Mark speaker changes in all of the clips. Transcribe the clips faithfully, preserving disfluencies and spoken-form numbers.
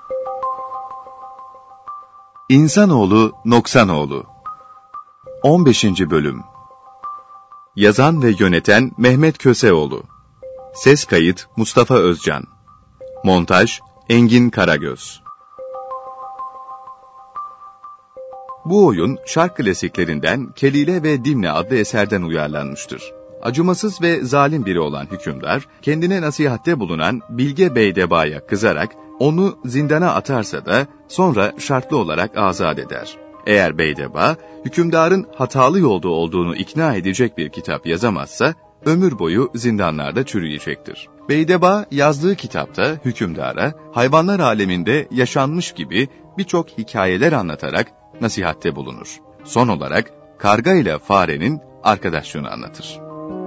Speaker 1: İnsanoğlu Noksanoğlu on beşinci Bölüm. Yazan ve yöneten Mehmet Köseoğlu. Ses kayıt Mustafa Özcan. Montaj Engin Karagöz. Bu oyun şark klasiklerinden Kelile ve Dimne adlı eserden uyarlanmıştır. Acımasız ve zalim biri olan hükümdar, kendine nasihatte bulunan Bilge Beydeba'ya kızarak onu zindana atarsa da sonra şartlı olarak azat eder. Eğer Beydeba, hükümdarın hatalı yolda olduğunu ikna edecek bir kitap yazamazsa, ömür boyu zindanlarda çürüyecektir. Beydeba yazdığı kitapta hükümdara hayvanlar aleminde yaşanmış gibi birçok hikayeler anlatarak nasihatte bulunur. Son olarak karga ile farenin arkadaşlığını anlatır.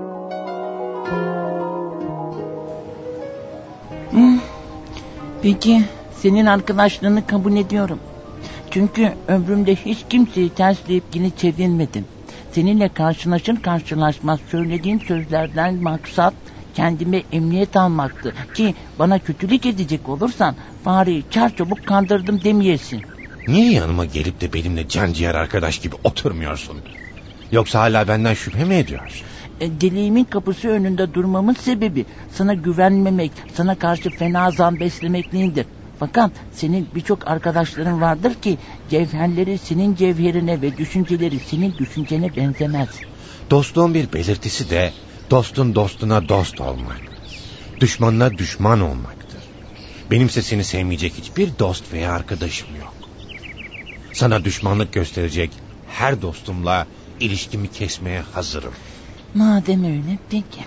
Speaker 2: Hmm. Peki, senin arkadaşlığını kabul ediyorum. Çünkü ömrümde hiç kimseyi tersleyip yine çevirmedim. Seninle karşılaşır karşılaşmaz söylediğin sözlerden maksat kendime emniyet almaktı. Ki bana kötülük edecek olursan fareyi çarçabuk kandırdım demeyesin.
Speaker 3: Niye yanıma gelip de benimle canciğer arkadaş gibi oturmuyorsun? Yoksa hala benden şüphe mi ediyorsun?
Speaker 2: E, deliğimin kapısı önünde durmamın sebebi sana güvenmemek, sana karşı fena zan beslemek değildir. Fakat senin birçok arkadaşların vardır ki cevherleri senin cevherine ve düşünceleri senin düşüncene benzemez.
Speaker 3: Dostluğun bir belirtisi de dostun dostuna dost olmak, düşmanına düşman olmaktır. Benimse seni sevmeyecek hiçbir dost veya arkadaşım yok. Sana düşmanlık gösterecek her dostumla ilişkimi kesmeye hazırım.
Speaker 2: Madem öyle peki.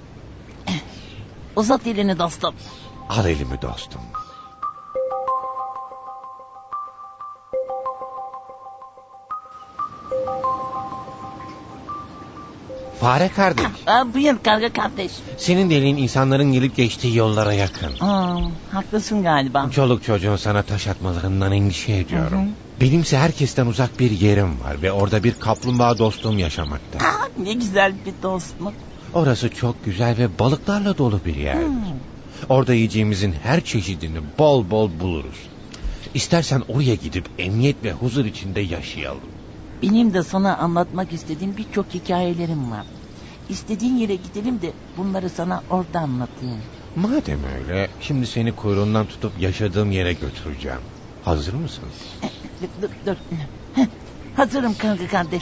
Speaker 2: Uzat elini dostum.
Speaker 3: Al elimi dostum. Fare kardeş.
Speaker 2: Aa, buyur karga kardeş.
Speaker 3: Senin deliğin insanların gelip geçtiği yollara yakın.
Speaker 2: Aa, haklısın galiba.
Speaker 3: Çoluk çocuğun sana taş atmalarından endişe ediyorum. Hı hı. Benimse herkesten uzak bir yerim var ve orada bir kaplumbağa dostum yaşamakta.
Speaker 2: Aa, ne güzel bir dostluk.
Speaker 3: Orası çok güzel ve balıklarla dolu bir yerdir. Hmm. Orada yiyeceğimizin her çeşidini bol bol buluruz. İstersen oraya gidip emniyet ve huzur içinde yaşayalım.
Speaker 2: Benim de sana anlatmak istediğim birçok hikayelerim var. İstediğin yere gidelim de bunları sana orada anlatayım.
Speaker 3: Madem öyle, şimdi seni kuyruğundan tutup yaşadığım yere götüreceğim. Hazır mısın?
Speaker 2: Dur, dur, dur. Heh, hazırım kanka kardeş.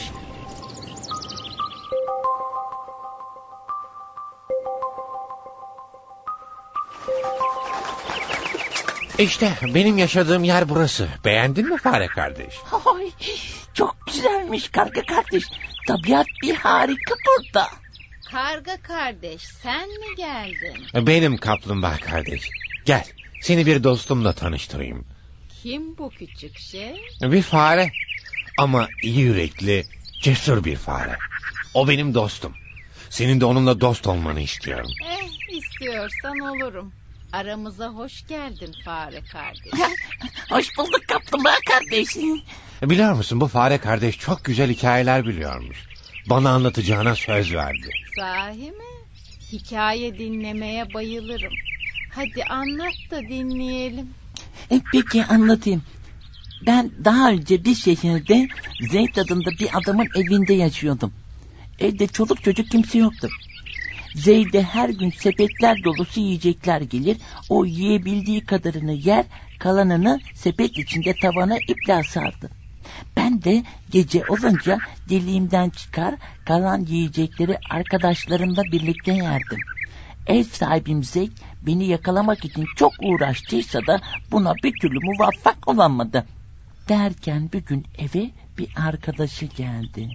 Speaker 3: İşte benim yaşadığım yer burası. Beğendin mi fare kardeş?
Speaker 2: Ay, çok güzelmiş karga kardeş. Tabiat bir harika burada.
Speaker 4: Karga kardeş, sen mi geldin?
Speaker 3: Benim kaplumbağa kardeş. Gel, seni bir dostumla tanıştırayım.
Speaker 4: Kim bu küçük şey?
Speaker 3: Bir fare. Ama iyi yürekli, cesur bir fare. O benim dostum. Senin de onunla dost olmanı istiyorum.
Speaker 4: Eh, istiyorsan olurum. Aramıza hoş geldin fare kardeş.
Speaker 2: Hoş bulduk kaplumbağa kardeşim.
Speaker 3: Biliyor musun, bu fare kardeş çok güzel hikayeler biliyormuş. Bana anlatacağına söz verdi.
Speaker 4: Sahi mi? Hikaye dinlemeye bayılırım. Hadi anlat da dinleyelim.
Speaker 2: E, peki anlatayım. Ben daha önce bir şehirde Zeyd adında bir adamın evinde yaşıyordum. Evde çoluk çocuk kimse yoktu. Zeyd'e her gün sepetler dolusu yiyecekler gelir. O yiyebildiği kadarını yer, kalanını sepet içinde tavana iple asardı. Ben de gece olunca deliğimden çıkar, kalan yiyecekleri arkadaşlarımla birlikte yerdim. Ev sahibim Zeyd beni yakalamak için çok uğraştıysa da buna bir türlü muvaffak olamadı. Derken bir gün eve bir arkadaşı geldi.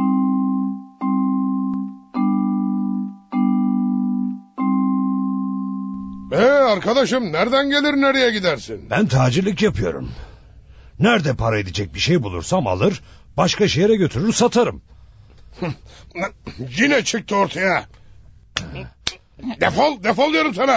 Speaker 5: Ee arkadaşım, nereden gelir nereye gidersin?
Speaker 6: Ben tacirlik yapıyorum. Nerede para edecek bir şey bulursam alır, başka şehre götürür satarım.
Speaker 5: Yine çıktı ortaya. Defol, defol diyorum sana.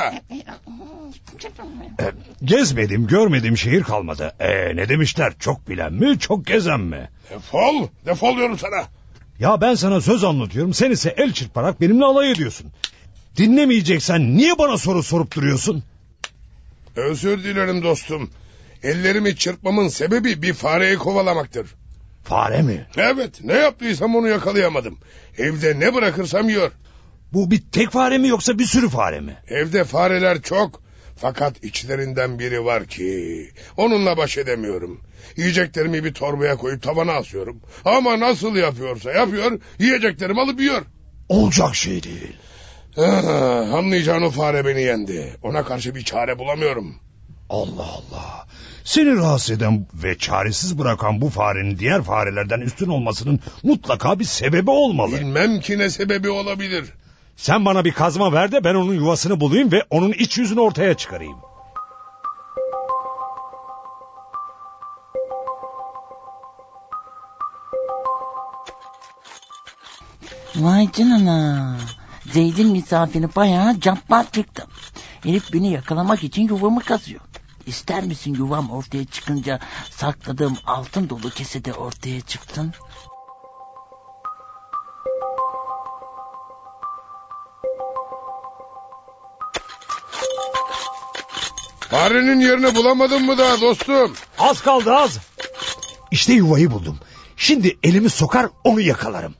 Speaker 6: E, gezmedim, görmedim şehir kalmadı. E, ne demişler, çok bilen mi, çok gezen mi?
Speaker 5: Defol, defol diyorum sana.
Speaker 6: Ya ben sana söz anlatıyorum, sen ise el çırparak benimle alay ediyorsun. Dinlemeyeceksen niye bana soru sorup duruyorsun?
Speaker 5: Özür dilerim dostum. Ellerimi çırpmamın sebebi bir fareyi kovalamaktır.
Speaker 6: Fare mi?
Speaker 5: Evet, ne yaptıysam onu yakalayamadım. Evde ne bırakırsam yiyor.
Speaker 6: Bu bir tek fare mi yoksa bir sürü fare mi?
Speaker 5: Evde fareler çok. Fakat içlerinden biri var ki onunla baş edemiyorum. Yiyeceklerimi bir torbaya koyup tavana asıyorum. Ama nasıl yapıyorsa yapıyor, yiyeceklerimi alıp yiyor.
Speaker 6: Olacak şey değil.
Speaker 5: Ah, anlayacağın o fare beni yendi. Ona karşı bir çare bulamıyorum.
Speaker 6: Allah Allah. Seni rahatsız eden ve çaresiz bırakan bu farenin diğer farelerden üstün olmasının mutlaka bir sebebi olmalı.
Speaker 5: Bilmem ki ne sebebi olabilir.
Speaker 6: Sen bana bir kazma ver de ben onun yuvasını bulayım ve onun iç yüzünü ortaya çıkarayım.
Speaker 2: Vay canına. Zeyd'in misafiri bayağı cabbar çıktı. Herif beni yakalamak için yuvamı kazıyor. İster misin yuvam ortaya çıkınca sakladığım altın dolu kesede ortaya çıktın?
Speaker 5: Farenin yerini bulamadın mı daha dostum?
Speaker 6: Az kaldı az. İşte yuvayı buldum. Şimdi elimi sokar onu yakalarım.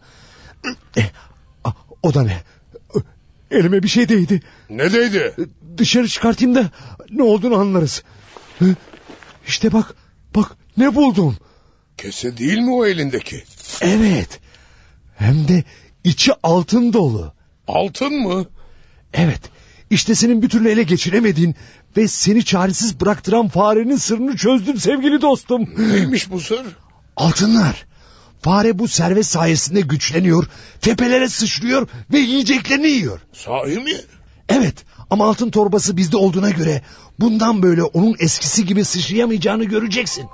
Speaker 6: O da ne? Elime bir şey değdi.
Speaker 5: Ne değdi?
Speaker 6: Dışarı çıkartayım da ne olduğunu anlarız. İşte bak, bak ne buldum.
Speaker 5: Kese değil mi o elindeki?
Speaker 6: Evet. Hem de içi altın dolu.
Speaker 5: Altın mı?
Speaker 6: Evet. İşte senin bir türlü ele geçiremediğin ve seni çaresiz bıraktıran farenin sırrını çözdüm sevgili dostum.
Speaker 5: Neymiş bu sır?
Speaker 6: Altınlar. Fare bu servet sayesinde güçleniyor, tepelere sıçrıyor ve yiyeceklerini yiyor.
Speaker 5: Sahi mi?
Speaker 6: Evet, ama altın torbası bizde olduğuna göre bundan böyle onun eskisi gibi sıçrayamayacağını göreceksin.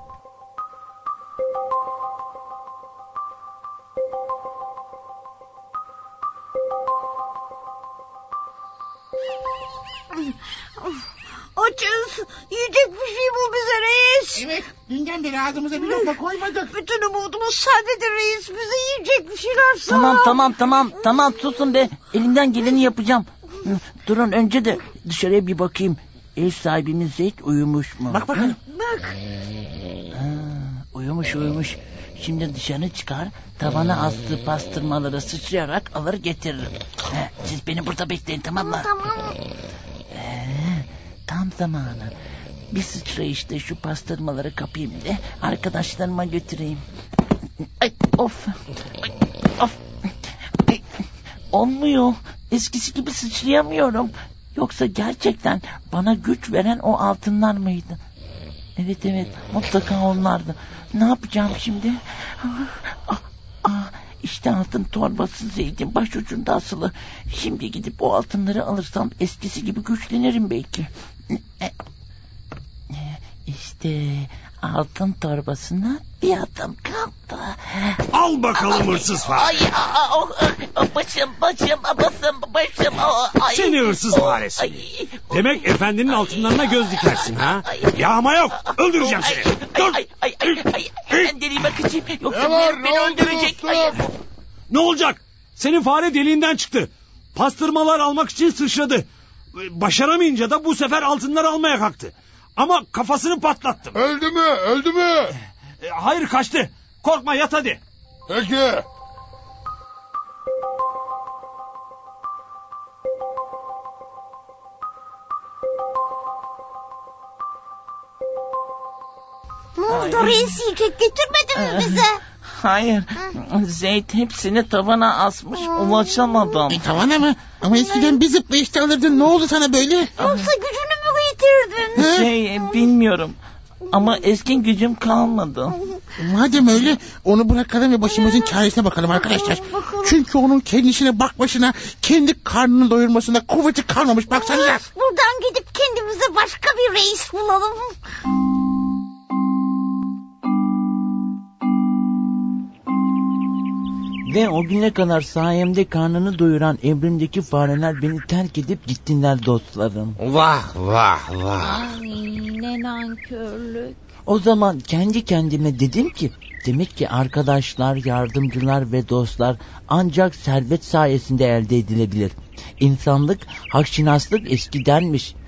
Speaker 7: Açız. Yiyecek bir şey bul bize reis.
Speaker 8: Evet, dünden beri ağzımıza bir lokma koymadık.
Speaker 7: Bütün umudumuz sendedi reis. Bize yiyecek bir şeyler sağ.
Speaker 2: Tamam tamam tamam tamam susun be. Elimden geleni yapacağım. Durun önce de dışarıya bir bakayım. Ev sahibimiz Zeyd uyumuş mu?
Speaker 8: Bak bakalım.
Speaker 7: Bak.
Speaker 2: Ha, uyumuş uyumuş. Şimdi dışarı çıkar, tavana astığı pastırmaları sıçrayarak alır getiririm. Ha, siz beni burada bekleyin tamam mı?
Speaker 7: Tamam.
Speaker 2: Ee, tam zamanı. Bir sıçrayışta şu pastırmaları kapayım da arkadaşlarıma götüreyim. Ay, of. Ay, of. Ay, olmuyor. Eskisi gibi sıçrayamıyorum. Yoksa gerçekten bana güç veren o altınlar mıydı? Evet evet mutlaka onlardı. Ne yapacağım şimdi? Ah, ah, işte altın torbası Zeyd'in başucunda asılı. Şimdi gidip o altınları alırsam eskisi gibi güçlenirim belki. İşte altın torbasına bir adım kaldı.
Speaker 6: Al bakalım hırsız fare.
Speaker 2: Ay, a, o, o, başım başım başım başım. O, ay,
Speaker 6: Seni hırsız faresi.
Speaker 2: Ay,
Speaker 6: Demek efendinin altınlarına göz dikersin ha? Yağma yok. Öldüreceğim
Speaker 2: ay,
Speaker 6: seni. Dur.
Speaker 2: Ay ay ay ay. Ben deliğime kaçayım. Yoksa
Speaker 5: Ne var,
Speaker 2: beni,
Speaker 5: ne
Speaker 2: beni
Speaker 5: oldu
Speaker 2: öldürecek.
Speaker 5: dostum?
Speaker 2: Ay,
Speaker 6: Ne olacak? Senin fare deliğinden çıktı. Pastırmalar almak için sıçradı. Başaramayınca da bu sefer altınları almaya kalktı. Ama kafasını patlattım.
Speaker 5: Öldü mü? Öldü mü?
Speaker 6: E, hayır kaçtı. Korkma yat hadi.
Speaker 5: Peki.
Speaker 7: Ne oldu reis, yiyecek getirmedin mi bize?
Speaker 2: Hayır. Zeyd hepsini tavana asmış. Ulaşamadım.
Speaker 8: E, tavana mı? Ama eskiden bir zıplayışta alırdın. Ne oldu sana böyle?
Speaker 7: Yoksa gücünü mü yitirdin?
Speaker 2: Şey bilmiyorum. Ama eskin gücüm kalmadı.
Speaker 8: Madem öyle onu bırakalım ve başımızın çaresine bakalım arkadaşlar.
Speaker 7: Bakalım.
Speaker 8: Çünkü onun kendisine bak başına kendi karnını doyurmasında kuvveti kalmamış. Baksanıza.
Speaker 7: Buradan gidip kendimize başka bir reis bulalım.
Speaker 2: Ve o güne kadar sayemde karnını doyuran emrimdeki fareler beni terk edip gittiler dostlarım.
Speaker 3: Vah vah vah.
Speaker 4: Ay ne nankörlük.
Speaker 2: O zaman kendi kendime dedim ki demek ki arkadaşlar, yardımcılar ve dostlar ancak servet sayesinde elde edilebilir. İnsanlık, hakşinaslık eskidenmiş.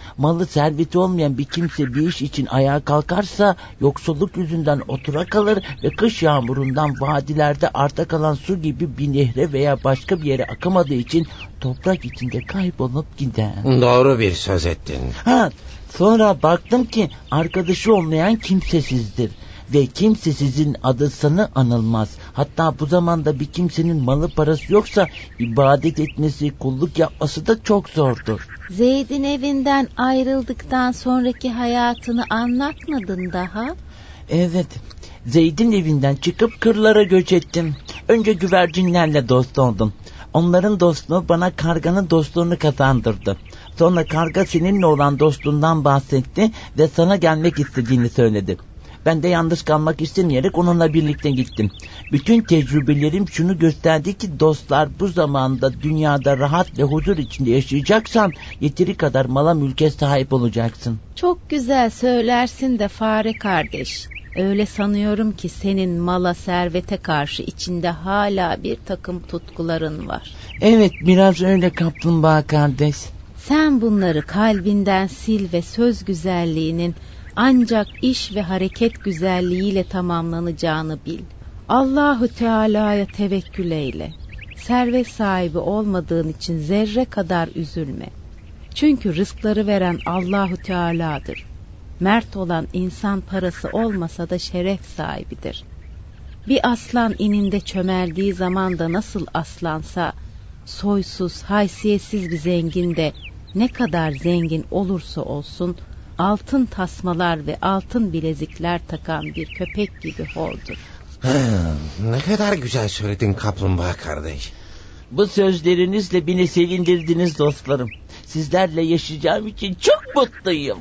Speaker 2: Malı serveti olmayan bir kimse bir iş için ayağa kalkarsa yoksulluk yüzünden otura kalır ve kış yağmurundan vadilerde arta kalan su gibi bir nehre veya başka bir yere akamadığı için toprak içinde kaybolup gider.
Speaker 3: Doğru bir söz ettin.
Speaker 2: Ha, sonra baktım ki arkadaşı olmayan kimsesizdir. Ve kimsesizin adı sanı anılmaz. Hatta bu zamanda bir kimsenin malı parası yoksa ibadet etmesi, kulluk yapması da çok zordur.
Speaker 4: Zeyd'in evinden ayrıldıktan sonraki hayatını anlatmadın daha.
Speaker 2: Evet, Zeyd'in evinden çıkıp kırlara göç ettim. Önce güvercinlerle dost oldum. Onların dostluğu bana karganın dostluğunu kazandırdı. Sonra karga seninle olan dostluğundan bahsetti ve sana gelmek istediğini söyledi. Ben de yalnız kalmak istemeyerek onunla birlikte gittim. Bütün tecrübelerim şunu gösterdi ki dostlar, bu zamanda dünyada rahat ve huzur içinde yaşayacaksan yeteri kadar mala mülke sahip olacaksın.
Speaker 4: Çok güzel söylersin de fare kardeş. Öyle sanıyorum ki senin mala servete karşı içinde hala bir takım tutkuların var.
Speaker 2: Evet, biraz öyle kaplumbağa kardeş.
Speaker 4: Sen bunları kalbinden sil ve söz güzelliğinin ancak iş ve hareket güzelliğiyle tamamlanacağını bil. Allahu Teala'ya tevekkül eyle. Servet sahibi olmadığın için zerre kadar üzülme. Çünkü rızkları veren Allahu Teala'dır. Mert olan insan parası olmasa da şeref sahibidir. Bir aslan ininde çömeldiği zaman da nasıl aslansa, soysuz, haysiyetsiz bir zengin de ne kadar zengin olursa olsun, altın tasmalar ve altın bilezikler takan bir köpek gibi hordur.
Speaker 3: Ha, ne kadar güzel söyledin kaplumbağa kardeş.
Speaker 2: Bu sözlerinizle beni sevindirdiniz dostlarım. Sizlerle yaşayacağım için çok mutluyum.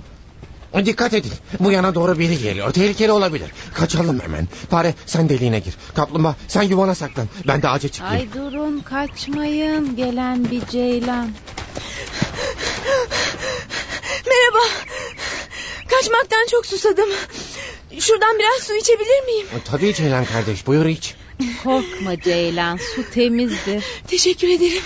Speaker 3: Dikkat edin, bu yana doğru biri geliyor, tehlikeli olabilir. Kaçalım hemen. Fare sen deliğine gir, kaplumbağa sen yuvana saklan, ben de ağaca çıkayım.
Speaker 4: Ay durun, kaçmayın, gelen bir ceylan.
Speaker 9: Merhaba. Kaçmaktan çok susadım. Şuradan biraz su içebilir miyim?
Speaker 3: Tabii Ceylan kardeş, buyur iç.
Speaker 4: Korkma Ceylan, su temizdir.
Speaker 9: Teşekkür ederim.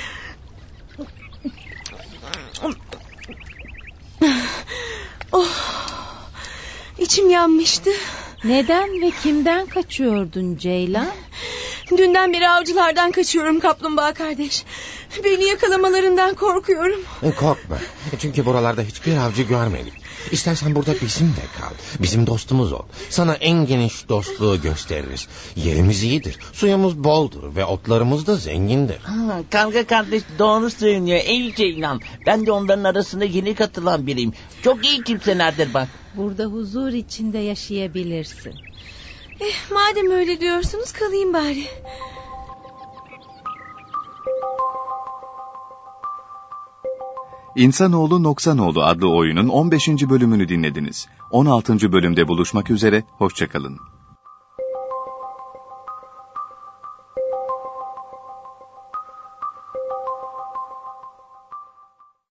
Speaker 9: Oh, içim yanmıştı.
Speaker 4: Neden ve kimden kaçıyordun Ceylan?
Speaker 9: Dünden beri avcılardan kaçıyorum kaplumbağa kardeş. Beni yakalamalarından korkuyorum.
Speaker 3: Korkma, çünkü buralarda hiçbir avcı görmedik. İstersen burada bizimle kal, bizim dostumuz ol. Sana en geniş dostluğu gösteririz. Yerimiz iyidir, suyumuz boldur ve otlarımız da zengindir.
Speaker 2: Ha, Karga kardeş doğru söylüyor ey Ceylan. Ben de onların arasında yeni katılan biriyim. Çok iyi kimselerdir bak.
Speaker 4: Burada huzur içinde yaşayabilirsin.
Speaker 9: Eh, madem öyle diyorsunuz kalayım bari.
Speaker 1: İnsanoğlu Noksanoğlu adlı oyunun on beşinci bölümünü dinlediniz. on altıncı bölümde buluşmak üzere, hoşça kalın.